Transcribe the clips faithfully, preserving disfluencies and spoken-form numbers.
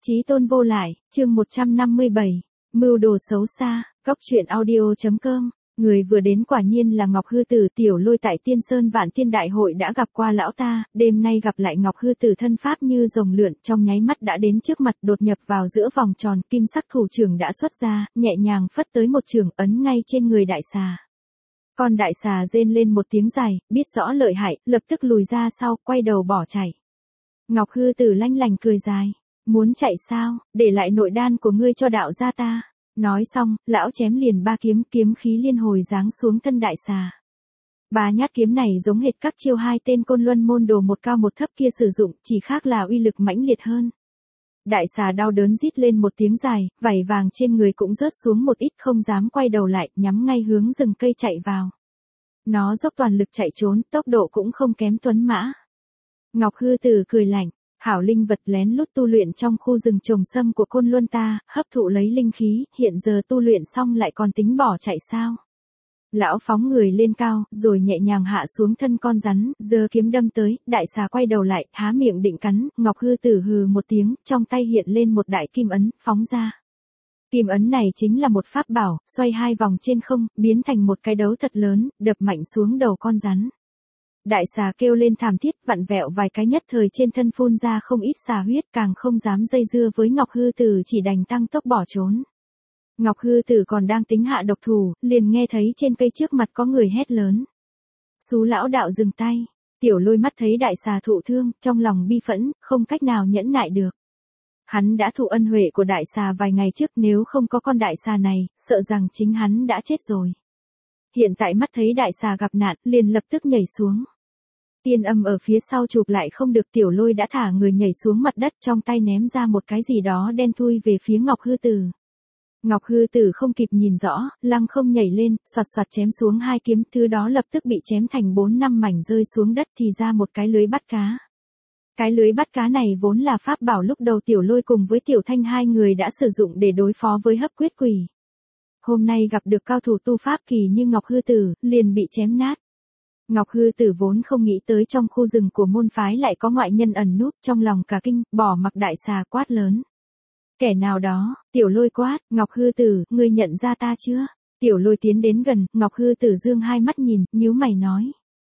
Chí tôn vô lại, chương một trăm năm mươi bảy, mưu đồ xấu xa, góc truyện audio.com, người vừa đến quả nhiên là Ngọc Hư Tử. Tiểu Lôi tại Tiên Sơn Vạn Tiên Đại Hội đã gặp qua lão ta, đêm nay gặp lại Ngọc Hư Tử thân pháp như rồng lượn, trong nháy mắt đã đến trước mặt, đột nhập vào giữa vòng tròn, kim sắc thủ trưởng đã xuất ra, nhẹ nhàng phất tới một trường ấn ngay trên người đại xà. Con đại xà rên lên một tiếng dài, biết rõ lợi hại, lập tức lùi ra sau, quay đầu bỏ chạy. Ngọc Hư Tử lanh lành cười dài. Muốn chạy sao, để lại nội đan của ngươi cho đạo gia ta. Nói xong, lão chém liền ba kiếm, kiếm khí liên hồi giáng xuống thân đại xà. Ba nhát kiếm này giống hệt các chiêu hai tên côn luân môn đồ một cao một thấp kia sử dụng, chỉ khác là uy lực mãnh liệt hơn. Đại xà đau đớn rít lên một tiếng dài, vảy vàng trên người cũng rớt xuống một ít, không dám quay đầu lại, nhắm ngay hướng rừng cây chạy vào. Nó dốc toàn lực chạy trốn, tốc độ cũng không kém tuấn mã. Ngọc Hư Tử cười lạnh. Hảo linh vật lén lút tu luyện trong khu rừng trồng sâm của Côn Luân ta, hấp thụ lấy linh khí, hiện giờ tu luyện xong lại còn tính bỏ chạy sao? Lão phóng người lên cao, rồi nhẹ nhàng hạ xuống thân con rắn, giơ kiếm đâm tới, đại xà quay đầu lại, há miệng định cắn, Ngọc Hư Tử hừ một tiếng, trong tay hiện lên một đại kim ấn, phóng ra. Kim ấn này chính là một pháp bảo, xoay hai vòng trên không, biến thành một cái đấu thật lớn, đập mạnh xuống đầu con rắn. Đại xà kêu lên thảm thiết, vặn vẹo vài cái, nhất thời trên thân phun ra không ít xà huyết, càng không dám dây dưa với Ngọc Hư Tử, chỉ đành tăng tốc bỏ trốn. Ngọc Hư Tử còn đang tính hạ độc thủ, liền nghe thấy trên cây trước mặt có người hét lớn. Xú lão đạo dừng tay. Tiểu Lôi mắt thấy đại xà thụ thương, trong lòng bi phẫn, không cách nào nhẫn nại được. Hắn đã thụ ân huệ của đại xà vài ngày trước, nếu không có con đại xà này, sợ rằng chính hắn đã chết rồi. Hiện tại mắt thấy đại xà gặp nạn, liền lập tức nhảy xuống. Tiên âm ở phía sau chụp lại không được, Tiểu Lôi đã thả người nhảy xuống mặt đất, trong tay ném ra một cái gì đó đen thui về phía Ngọc Hư Tử. Ngọc Hư Tử không kịp nhìn rõ, lăng không nhảy lên, xoạt xoạt chém xuống hai kiếm, thứ đó lập tức bị chém thành bốn năm mảnh rơi xuống đất, thì ra một cái lưới bắt cá. Cái lưới bắt cá này vốn là pháp bảo lúc đầu Tiểu Lôi cùng với Tiểu Thanh hai người đã sử dụng để đối phó với hấp quyết quỷ. Hôm nay gặp được cao thủ tu pháp kỳ như Ngọc Hư Tử, liền bị chém nát. Ngọc Hư Tử vốn không nghĩ tới trong khu rừng của môn phái lại có ngoại nhân ẩn núp, trong lòng cả kinh, bỏ mặc đại xà quát lớn. Kẻ nào đó? Tiểu Lôi quát, Ngọc Hư Tử, ngươi nhận ra ta chưa? Tiểu Lôi tiến đến gần, Ngọc Hư Tử dương hai mắt nhìn, nhíu mày nói.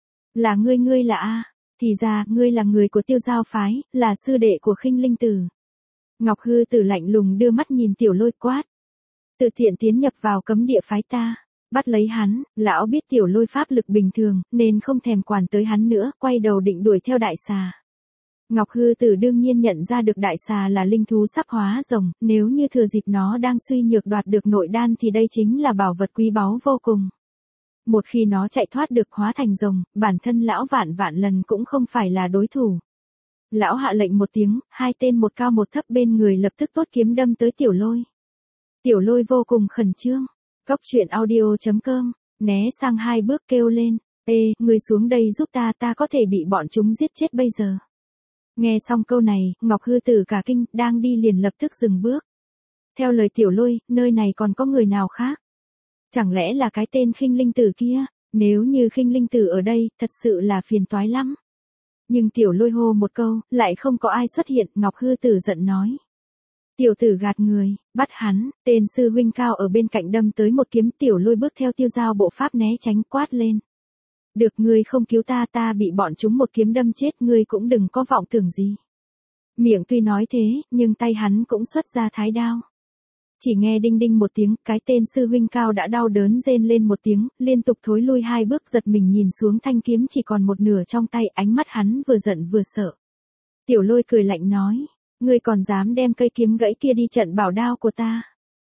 Là ngươi, ngươi là A, thì ra, ngươi là người của Tiêu Giao phái, là sư đệ của Khinh Linh Tử. Ngọc Hư Tử lạnh lùng đưa mắt nhìn Tiểu Lôi quát. Tự tiện tiến nhập vào cấm địa phái ta. Bắt lấy hắn, lão biết Tiểu Lôi pháp lực bình thường, nên không thèm quản tới hắn nữa, quay đầu định đuổi theo đại xà. Ngọc Hư Tử đương nhiên nhận ra được đại xà là linh thú sắp hóa rồng, nếu như thừa dịp nó đang suy nhược đoạt được nội đan thì đây chính là bảo vật quý báu vô cùng. Một khi nó chạy thoát được hóa thành rồng, bản thân lão vạn vạn lần cũng không phải là đối thủ. Lão hạ lệnh một tiếng, hai tên một cao một thấp bên người lập tức tốt kiếm đâm tới Tiểu Lôi. Tiểu Lôi vô cùng khẩn trương. Góc truyện audio.com, né sang hai bước kêu lên, ê, ngươi xuống đây giúp ta, ta có thể bị bọn chúng giết chết bây giờ. Nghe xong câu này, Ngọc Hư Tử cả kinh, đang đi liền lập tức dừng bước. Theo lời Tiểu Lôi, nơi này còn có người nào khác? Chẳng lẽ là cái tên Khinh Linh Tử kia? Nếu như Khinh Linh Tử ở đây, thật sự là phiền toái lắm. Nhưng Tiểu Lôi hô một câu, lại không có ai xuất hiện, Ngọc Hư Tử giận nói. Tiểu tử gạt người, bắt hắn, tên sư huynh cao ở bên cạnh đâm tới một kiếm, Tiểu Lôi bước theo Tiêu Giao bộ pháp né tránh, quát lên. Được, ngươi không cứu ta, ta bị bọn chúng một kiếm đâm chết, ngươi cũng đừng có vọng tưởng gì. Miệng tuy nói thế, nhưng tay hắn cũng xuất ra thái đao. Chỉ nghe đinh đinh một tiếng, cái tên sư huynh cao đã đau đớn rên lên một tiếng, liên tục thối lui hai bước, giật mình nhìn xuống thanh kiếm chỉ còn một nửa trong tay, ánh mắt hắn vừa giận vừa sợ. Tiểu Lôi cười lạnh nói. Ngươi còn dám đem cây kiếm gãy kia đi trận bảo đao của ta.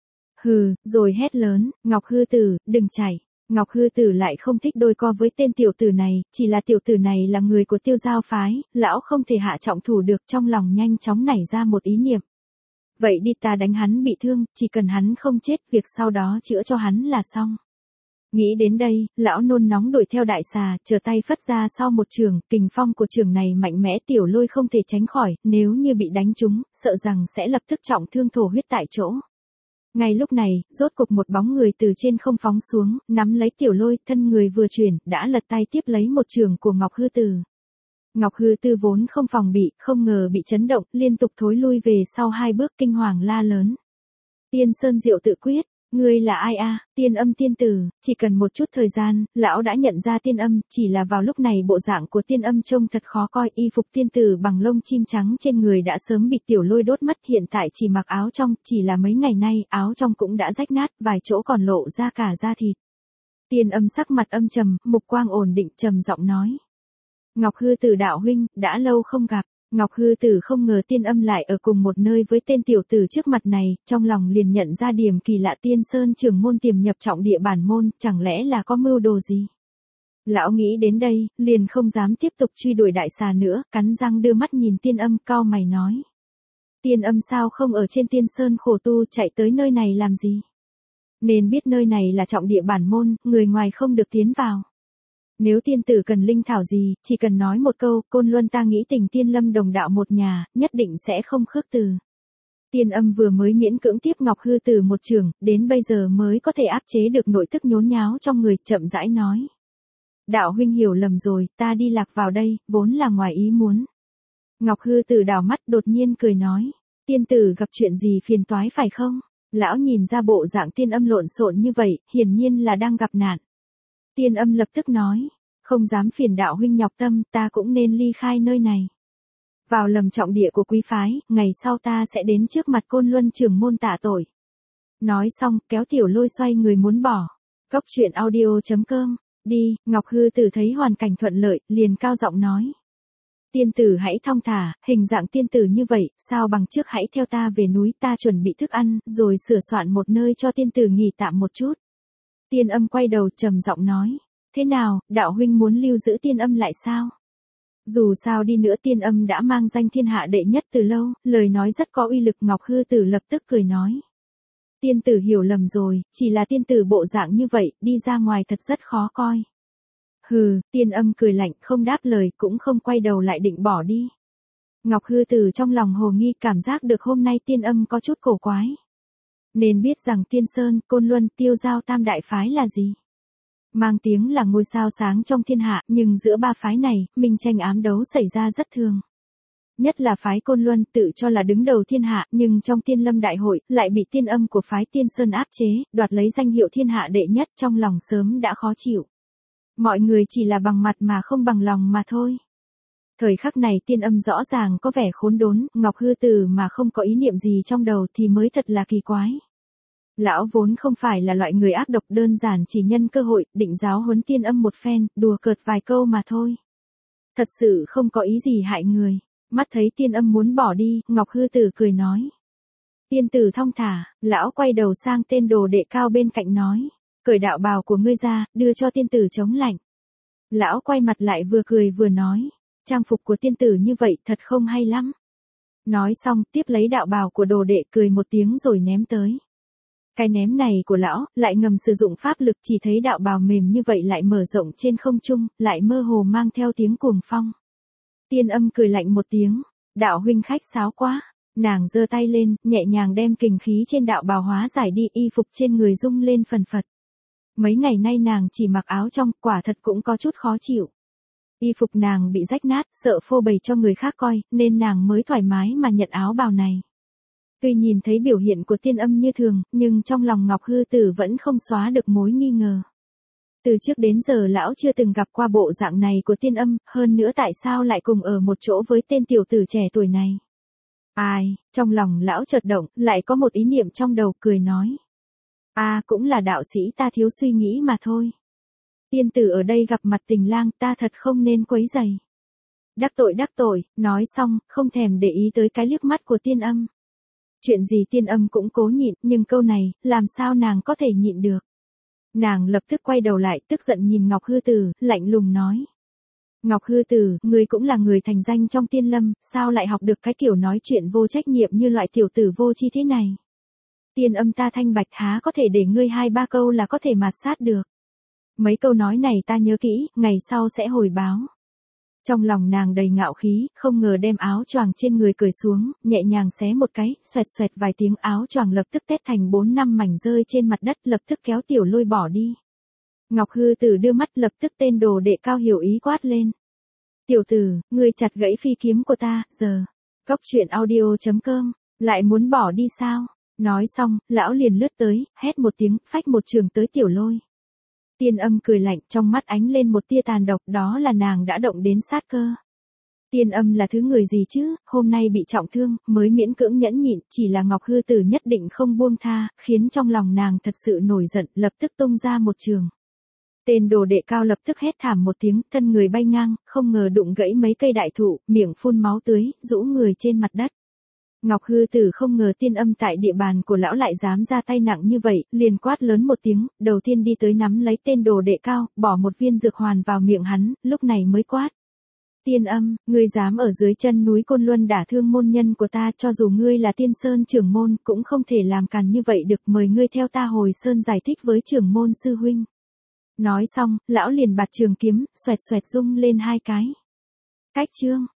Hừ, rồi hét lớn, Ngọc Hư Tử, đừng chạy. Ngọc Hư Tử lại không thích đôi co với tên tiểu tử này, chỉ là tiểu tử này là người của Tiêu Giao phái, lão không thể hạ trọng thủ được, trong lòng nhanh chóng nảy ra một ý niệm. Vậy đi, ta đánh hắn bị thương, chỉ cần hắn không chết, việc sau đó chữa cho hắn là xong. Nghĩ đến đây, lão nôn nóng đuổi theo đại xà, trở tay phất ra sau một trường, kình phong của trường này mạnh mẽ, Tiểu Lôi không thể tránh khỏi, nếu như bị đánh trúng, sợ rằng sẽ lập tức trọng thương thổ huyết tại chỗ. Ngay lúc này, rốt cục một bóng người từ trên không phóng xuống, nắm lấy Tiểu Lôi, thân người vừa chuyển, đã lật tay tiếp lấy một trường của Ngọc Hư Tử. Ngọc Hư Tư vốn không phòng bị, không ngờ bị chấn động, liên tục thối lui về sau hai bước kinh hoàng la lớn. Tiên Sơn Diệu tự quyết, ngươi là ai a? Tiên Âm tiên tử, chỉ cần một chút thời gian, lão đã nhận ra Tiên Âm, chỉ là vào lúc này bộ dạng của Tiên Âm trông thật khó coi, y phục tiên tử bằng lông chim trắng trên người đã sớm bị tiểu lôi đốt mất, hiện tại chỉ mặc áo trong, chỉ là mấy ngày nay, áo trong cũng đã rách nát, vài chỗ còn lộ ra cả da thịt. Tiên Âm sắc mặt âm trầm, mục quang ổn định, trầm giọng nói. Ngọc Hư Tử đạo huynh, đã lâu không gặp. Ngọc Hư Tử không ngờ Tiên Âm lại ở cùng một nơi với tên tiểu tử trước mặt này, trong lòng liền nhận ra điểm kỳ lạ, Tiên Sơn trưởng môn tiềm nhập trọng địa bản môn, chẳng lẽ là có mưu đồ gì? Lão nghĩ đến đây, liền không dám tiếp tục truy đuổi đại xà nữa, cắn răng đưa mắt nhìn Tiên Âm, cau mày nói. Tiên Âm sao không ở trên Tiên Sơn khổ tu, chạy tới nơi này làm gì? Nên biết nơi này là trọng địa bản môn, người ngoài không được tiến vào. Nếu tiên tử cần linh thảo gì, chỉ cần nói một câu, Côn Luân ta nghĩ tình Tiên Lâm đồng đạo một nhà, nhất định sẽ không khước từ. Tiên Âm vừa mới miễn cưỡng tiếp Ngọc Hư Tử một trường, đến bây giờ mới có thể áp chế được nội tức nhốn nháo trong người, chậm rãi nói. Đạo huynh hiểu lầm rồi, ta đi lạc vào đây, vốn là ngoài ý muốn. Ngọc Hư Tử đảo mắt đột nhiên cười nói. Tiên tử gặp chuyện gì phiền toái phải không? Lão nhìn ra bộ dạng Tiên Âm lộn xộn như vậy, hiển nhiên là đang gặp nạn. Tiên Âm lập tức nói, không dám phiền đạo huynh nhọc tâm, ta cũng nên ly khai nơi này. Vào lầm trọng địa của quý phái, ngày sau ta sẽ đến trước mặt Côn Luân trưởng môn tạ tội. Nói xong, kéo tiểu lôi xoay người muốn bỏ. Cốc truyện audio chấm com, đi, Ngọc Hư Tử thấy hoàn cảnh thuận lợi, liền cao giọng nói. Tiên tử hãy thong thả, hình dạng tiên tử như vậy, sao bằng trước hãy theo ta về núi, ta chuẩn bị thức ăn, rồi sửa soạn một nơi cho tiên tử nghỉ tạm một chút. Tiên Âm quay đầu trầm giọng nói, thế nào, đạo huynh muốn lưu giữ Tiên Âm lại sao? Dù sao đi nữa Tiên Âm đã mang danh thiên hạ đệ nhất từ lâu, lời nói rất có uy lực. Ngọc Hư Tử lập tức cười nói. Tiên tử hiểu lầm rồi, chỉ là tiên tử bộ dạng như vậy, đi ra ngoài thật rất khó coi. Hừ, Tiên Âm cười lạnh, không đáp lời, cũng không quay đầu lại định bỏ đi. Ngọc Hư Tử trong lòng hồ nghi, cảm giác được hôm nay Tiên Âm có chút cổ quái. Nên biết rằng Tiên Sơn, Côn Luân, Tiêu Giao tam đại phái là gì? Mang tiếng là ngôi sao sáng trong thiên hạ, nhưng giữa ba phái này, minh tranh ám đấu xảy ra rất thường. Nhất là phái Côn Luân tự cho là đứng đầu thiên hạ, nhưng trong Tiên Lâm đại hội, lại bị Tiên Âm của phái Tiên Sơn áp chế, đoạt lấy danh hiệu thiên hạ đệ nhất, trong lòng sớm đã khó chịu. Mọi người chỉ là bằng mặt mà không bằng lòng mà thôi. Thời khắc này Tiên Âm rõ ràng có vẻ khốn đốn, Ngọc Hư Tử mà không có ý niệm gì trong đầu thì mới thật là kỳ quái. Lão vốn không phải là loại người ác độc, đơn giản chỉ nhân cơ hội, định giáo huấn Tiên Âm một phen, đùa cợt vài câu mà thôi. Thật sự không có ý gì hại người. Mắt thấy Tiên Âm muốn bỏ đi, Ngọc Hư Tử cười nói. Tiên tử thong thả, lão quay đầu sang tên đồ đệ cao bên cạnh nói. Cởi đạo bào của ngươi ra, đưa cho tiên tử chống lạnh. Lão quay mặt lại vừa cười vừa nói. Trang phục của tiên tử như vậy thật không hay lắm. Nói xong, tiếp lấy đạo bào của đồ đệ, cười một tiếng rồi ném tới. Cái ném này của lão, lại ngầm sử dụng pháp lực, chỉ thấy đạo bào mềm như vậy lại mở rộng trên không trung, lại mơ hồ mang theo tiếng cuồng phong. Tiên Âm cười lạnh một tiếng, đạo huynh khách sáo quá. Nàng giơ tay lên, nhẹ nhàng đem kình khí trên đạo bào hóa giải đi, y phục trên người rung lên phần phật. Mấy ngày nay nàng chỉ mặc áo trong, quả thật cũng có chút khó chịu. Y phục nàng bị rách nát, sợ phô bày cho người khác coi, nên nàng mới thoải mái mà nhận áo bào này. Tuy nhìn thấy biểu hiện của Tiên Âm như thường, nhưng trong lòng Ngọc Hư Tử vẫn không xóa được mối nghi ngờ. Từ trước đến giờ lão chưa từng gặp qua bộ dạng này của Tiên Âm, hơn nữa tại sao lại cùng ở một chỗ với tên tiểu tử trẻ tuổi này. Ai, trong lòng lão chợt động, lại có một ý niệm trong đầu, cười nói. À, cũng là đạo sĩ ta thiếu suy nghĩ mà thôi. Tiên tử ở đây gặp mặt tình lang, ta thật không nên quấy rầy. Đắc tội đắc tội, nói xong, không thèm để ý tới cái liếc mắt của Tiên Âm. Chuyện gì Tiên Âm cũng cố nhịn, nhưng câu này, làm sao nàng có thể nhịn được. Nàng lập tức quay đầu lại, tức giận nhìn Ngọc Hư Tử, lạnh lùng nói. Ngọc Hư Tử, ngươi cũng là người thành danh trong Tiên Lâm, sao lại học được cái kiểu nói chuyện vô trách nhiệm như loại tiểu tử vô tri thế này. Tiên Âm ta thanh bạch há có thể để ngươi hai ba câu là có thể mạt sát được. Mấy câu nói này ta nhớ kỹ, ngày sau sẽ hồi báo. Trong lòng nàng đầy ngạo khí, không ngờ đem áo choàng trên người cởi xuống, nhẹ nhàng xé một cái, xoẹt xoẹt vài tiếng, áo choàng lập tức tét thành bốn năm mảnh rơi trên mặt đất, lập tức kéo tiểu lôi bỏ đi. Ngọc Hư Tử đưa mắt, lập tức tên đồ đệ cao hiểu ý quát lên. Tiểu tử, ngươi chặt gãy phi kiếm của ta, giờ. Cốc truyện audio.com, lại muốn bỏ đi sao? Nói xong, lão liền lướt tới, hét một tiếng, phách một trường tới Tiểu Lôi. Tiên Âm cười lạnh, trong mắt ánh lên một tia tàn độc, đó là nàng đã động đến sát cơ. Tiên Âm là thứ người gì chứ, hôm nay bị trọng thương, mới miễn cưỡng nhẫn nhịn, chỉ là Ngọc Hư Tử nhất định không buông tha, khiến trong lòng nàng thật sự nổi giận, lập tức tung ra một trường. Tên đồ đệ cao lập tức hét thảm một tiếng, thân người bay ngang, không ngờ đụng gãy mấy cây đại thụ, miệng phun máu tưới, rũ người trên mặt đất. Ngọc Hư Tử không ngờ Tiên Âm tại địa bàn của lão lại dám ra tay nặng như vậy, liền quát lớn một tiếng, đầu tiên đi tới nắm lấy tên đồ đệ cao, bỏ một viên dược hoàn vào miệng hắn, lúc này mới quát. Tiên Âm, ngươi dám ở dưới chân núi Côn Luân đả thương môn nhân của ta, cho dù ngươi là Tiên Sơn trưởng môn, cũng không thể làm càn như vậy được, mời ngươi theo ta hồi sơn giải thích với trưởng môn sư huynh. Nói xong, lão liền bạt trường kiếm, xoẹt xoẹt rung lên hai cái. Cách chương